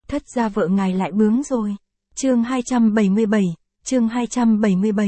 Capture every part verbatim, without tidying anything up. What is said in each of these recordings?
thất gia vợ ngài lại bướng rồi. Chương hai trăm bảy mươi bảy, chương hai trăm bảy mươi bảy.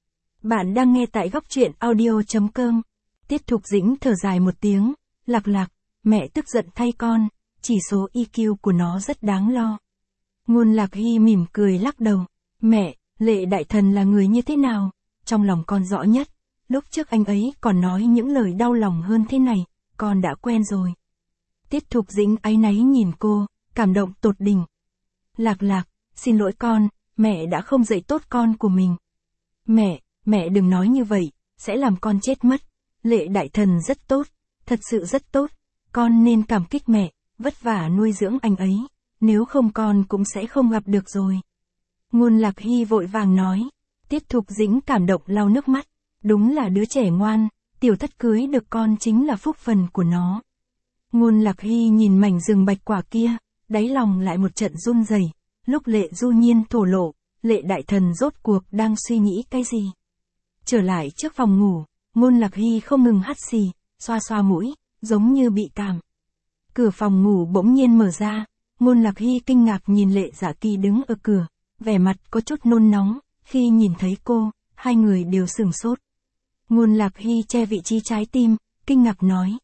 Bạn đang nghe tại góc truyện audio.com. Tiết Thục Dĩnh thở dài một tiếng, Lạc Lạc, mẹ tức giận thay con, chỉ số i kiu của nó rất đáng lo. Ngôn Lạc Hy mỉm cười lắc đầu, mẹ, Lệ Đại Thần là người như thế nào, trong lòng con rõ nhất, lúc trước anh ấy còn nói những lời đau lòng hơn thế này, con đã quen rồi. Tiết Thục Dĩnh áy náy nhìn cô, cảm động tột đỉnh. Lạc Lạc, xin lỗi con, mẹ đã không dạy tốt con của mình. Mẹ, mẹ đừng nói như vậy, sẽ làm con chết mất. Lệ Đại Thần rất tốt, thật sự rất tốt, con nên cảm kích mẹ, vất vả nuôi dưỡng anh ấy, nếu không con cũng sẽ không gặp được rồi. Ngôn Lạc Hy vội vàng nói, Tiết Thục Dĩnh cảm động lau nước mắt, đúng là đứa trẻ ngoan, tiểu thất cưới được con chính là phúc phần của nó. Ngôn Lạc Hy nhìn mảnh rừng bạch quả kia, đáy lòng lại một trận run rẩy. Lúc Lệ Du Nhiên thổ lộ, Lệ Đại Thần rốt cuộc đang suy nghĩ cái gì? Trở lại trước phòng ngủ, Ngôn Lạc Hy không ngừng hắt xì, xoa xoa mũi, giống như bị cảm. Cửa phòng ngủ bỗng nhiên mở ra, Ngôn Lạc Hy kinh ngạc nhìn Lệ Dạ Kỳ đứng ở cửa, vẻ mặt có chút nôn nóng, khi nhìn thấy cô, hai người đều sửng sốt. Ngôn Lạc Hy che vị trí trái tim, kinh ngạc nói.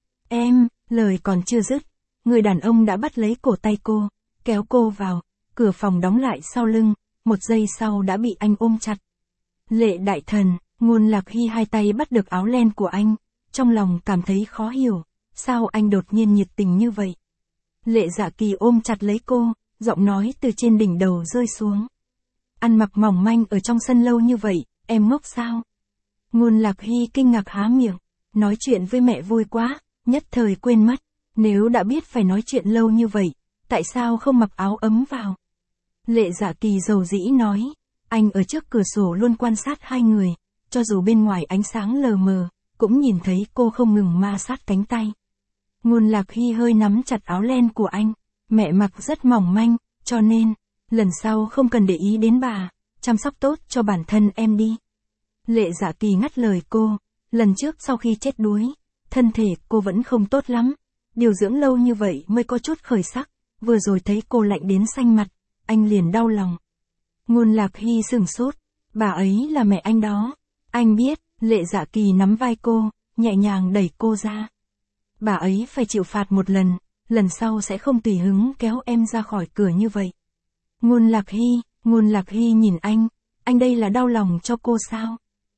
Em, lời còn chưa dứt, người đàn ông đã bắt lấy cổ tay cô, kéo cô vào, cửa phòng đóng lại sau lưng, một giây sau đã bị anh ôm chặt. Lệ Đại Thần, Ngôn Lạc Hy hai tay bắt được áo len của anh, trong lòng cảm thấy khó hiểu, sao anh đột nhiên nhiệt tình như vậy. Lệ Dạ Kỳ ôm chặt lấy cô, giọng nói từ trên đỉnh đầu rơi xuống. Ăn mặc mỏng manh ở trong sân lâu như vậy, em ngốc sao? Ngôn Lạc Hy kinh ngạc há miệng, nói chuyện với mẹ vui quá, nhất thời quên mất, nếu đã biết phải nói chuyện lâu như vậy, tại sao không mặc áo ấm vào? Lệ Dạ Kỳ dầu dĩ nói, anh ở trước cửa sổ luôn quan sát hai người, cho dù bên ngoài ánh sáng lờ mờ, cũng nhìn thấy cô không ngừng ma sát cánh tay. Ngôn Lạc Hy hơi nắm chặt áo len của anh, mẹ mặc rất mỏng manh, cho nên, lần sau không cần để ý đến bà, chăm sóc tốt cho bản thân em đi. Lệ Dạ Kỳ ngắt lời cô, lần trước sau khi chết đuối, thân thể cô vẫn không tốt lắm, điều dưỡng lâu như vậy mới có chút khởi sắc, vừa rồi thấy cô lạnh đến xanh mặt, anh liền đau lòng. Ngôn Lạc Hy sửng sốt, bà ấy là mẹ anh đó, anh biết. Lệ Dạ Kỳ nắm vai cô, nhẹ nhàng đẩy cô ra. Bà ấy phải chịu phạt một lần, lần sau sẽ không tùy hứng kéo em ra khỏi cửa như vậy. Ngôn Lạc Hy, Ngôn Lạc Hy nhìn anh, anh đây là đau lòng cho cô sao?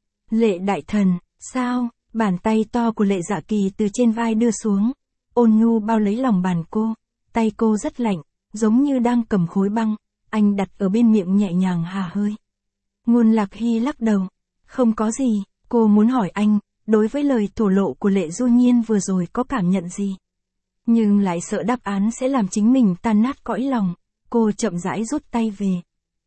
Lệ Đại Thần, sao? Bàn tay to của Lệ Dạ Kỳ từ trên vai đưa xuống, ôn nhu bao lấy lòng bàn cô, tay cô rất lạnh, giống như đang cầm khối băng, anh đặt ở bên miệng nhẹ nhàng hà hơi. Ngôn Lạc Hy lắc đầu, không có gì, cô muốn hỏi anh, đối với lời thổ lộ của Lệ Du Nhiên vừa rồi có cảm nhận gì? Nhưng lại sợ đáp án sẽ làm chính mình tan nát cõi lòng, cô chậm rãi rút tay về.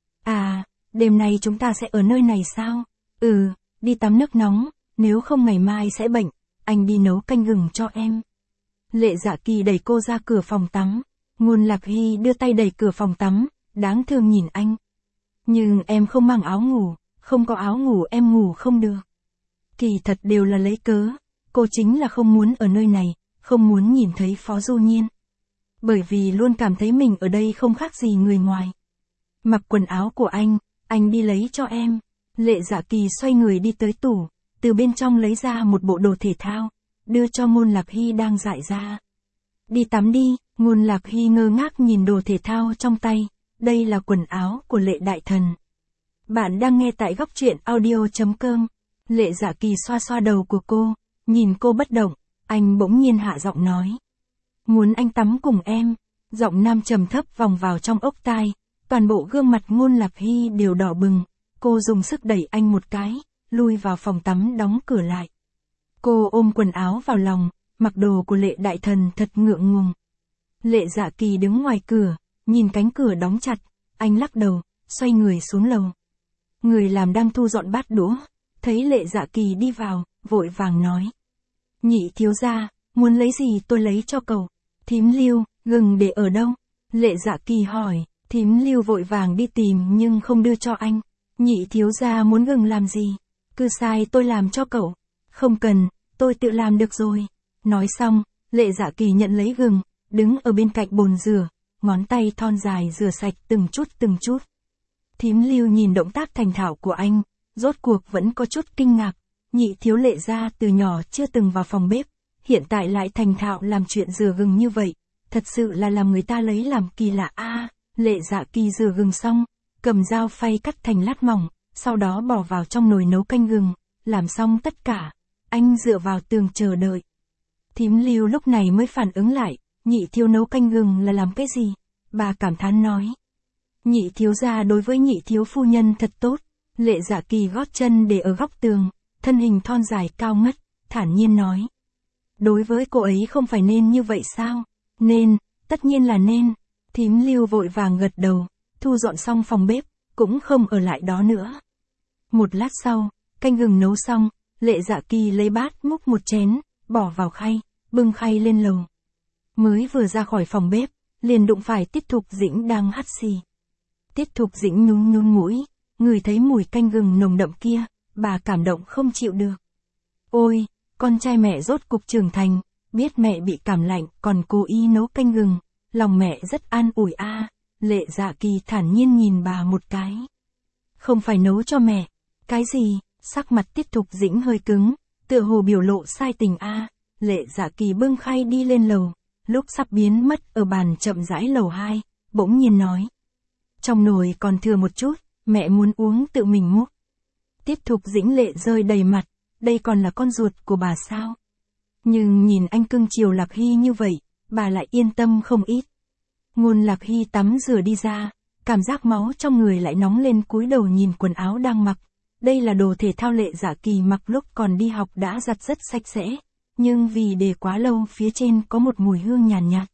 À, đêm nay chúng ta sẽ ở nơi này sao? Ừ, đi tắm nước nóng, nếu không ngày mai sẽ bệnh, anh đi nấu canh gừng cho em. Lệ Dạ Kỳ đẩy cô ra cửa phòng tắm, Ngôn Lạc Hy đưa tay đẩy cửa phòng tắm, đáng thương nhìn anh. Nhưng em không mang áo ngủ, không có áo ngủ em ngủ không được. Kỳ thật đều là lấy cớ, cô chính là không muốn ở nơi này, không muốn nhìn thấy Phó Du Nhiên. Bởi vì luôn cảm thấy mình ở đây không khác gì người ngoài. Mặc quần áo của anh, anh đi lấy cho em. Lệ Dạ Kỳ xoay người đi tới tủ, từ bên trong lấy ra một bộ đồ thể thao, đưa cho Ngôn Lạc Hy đang dại ra. Đi tắm đi. Ngôn Lạc Hy ngơ ngác nhìn đồ thể thao trong tay, đây là quần áo của Lệ Đại Thần. Bạn đang nghe tại góc truyện audio.com. Lệ Dạ Kỳ xoa xoa đầu của cô, nhìn cô bất động, anh bỗng nhiên hạ giọng nói. Muốn anh tắm cùng em. Giọng nam trầm thấp vòng vào trong ốc tai, toàn bộ gương mặt Ngôn Lạc Hy đều đỏ bừng, cô dùng sức đẩy anh một cái, lui vào phòng tắm đóng cửa lại. Cô ôm quần áo vào lòng, mặc đồ của Lệ Đại Thần thật ngượng ngùng. Lệ Dạ Kỳ đứng ngoài cửa, nhìn cánh cửa đóng chặt, anh lắc đầu, xoay người xuống lầu. Người làm đang thu dọn bát đũa, thấy Lệ Dạ Kỳ đi vào, vội vàng nói. Nhị thiếu gia, muốn lấy gì tôi lấy cho cậu. Thím Lưu, gừng để ở đâu? Lệ Dạ Kỳ hỏi, thím Lưu vội vàng đi tìm nhưng không đưa cho anh. Nhị thiếu gia muốn gừng làm gì? Cứ sai tôi làm cho cậu. Không cần, tôi tự làm được rồi. Nói xong, Lệ Dạ Kỳ nhận lấy gừng, đứng ở bên cạnh bồn rửa, ngón tay thon dài rửa sạch từng chút từng chút. Thím Lưu nhìn động tác thành thạo của anh, rốt cuộc vẫn có chút kinh ngạc, Nhị thiếu Lệ gia từ nhỏ chưa từng vào phòng bếp, hiện tại lại thành thạo làm chuyện rửa gừng như vậy, thật sự là làm người ta lấy làm kỳ lạ a. À, Lệ Dạ Kỳ rửa gừng xong, cầm dao phay cắt thành lát mỏng, sau đó bỏ vào trong nồi nấu canh gừng, làm xong tất cả, anh dựa vào tường chờ đợi. Thím Lưu lúc này mới phản ứng lại, nhị thiếu nấu canh gừng là làm cái gì? Bà cảm thán nói. Nhị thiếu gia đối với nhị thiếu phu nhân thật tốt. Lệ Dạ Kỳ gót chân để ở góc tường, thân hình thon dài cao ngất, thản nhiên nói. Đối với cô ấy không phải nên như vậy sao? Nên, tất nhiên là nên. Thím Lưu vội vàng gật đầu, thu dọn xong phòng bếp, cũng không ở lại đó nữa. Một lát sau, canh gừng nấu xong, Lệ Dạ Kỳ lấy bát múc một chén, bỏ vào khay, bưng khay lên lầu. Mới vừa ra khỏi phòng bếp, liền đụng phải Tiết Thục Dĩnh đang hắt xì. Tiết Thục Dĩnh nhún nhún mũi, ngửi thấy mùi canh gừng nồng đậm kia, bà cảm động không chịu được. Ôi, con trai mẹ rốt cục trưởng thành, biết mẹ bị cảm lạnh còn cố ý nấu canh gừng, lòng mẹ rất an ủi a. À. Lệ Dạ Kỳ thản nhiên nhìn bà một cái. Không phải nấu cho mẹ. Cái gì? Sắc mặt Tiết Thục Dĩnh hơi cứng, tựa hồ biểu lộ sai tình a. À. Lệ Dạ Kỳ bưng khay đi lên lầu, lúc sắp biến mất ở bàn chậm rãi lầu hai, bỗng nhiên nói. Trong nồi còn thừa một chút, mẹ muốn uống tự mình múc. Tiết Thục Dĩnh lệ rơi đầy mặt, đây còn là con ruột của bà sao? Nhưng nhìn anh cưng chiều Lạc Hy như vậy, bà lại yên tâm không ít. Ngôn Lạc Hy tắm rửa đi ra, cảm giác máu trong người lại nóng lên cúi đầu nhìn quần áo đang mặc. Đây là đồ thể thao Lệ Dạ Kỳ mặc lúc còn đi học đã giặt rất sạch sẽ, nhưng vì để quá lâu phía trên có một mùi hương nhàn nhạt, nhạt.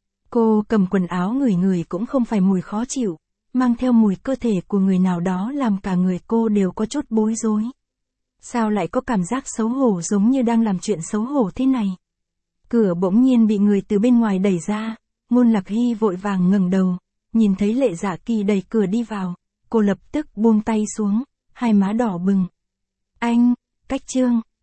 Cô cầm quần áo ngửi ngửi cũng không phải mùi khó chịu, mang theo mùi cơ thể của người nào đó làm cả người cô đều có chút bối rối. Sao lại có cảm giác xấu hổ giống như đang làm chuyện xấu hổ thế này? Cửa bỗng nhiên bị người từ bên ngoài đẩy ra, Ngôn Lạc Hy vội vàng ngẩng đầu, nhìn thấy Lệ Dạ Kỳ đẩy cửa đi vào, cô lập tức buông tay xuống, hai má đỏ bừng. Anh, cách chương,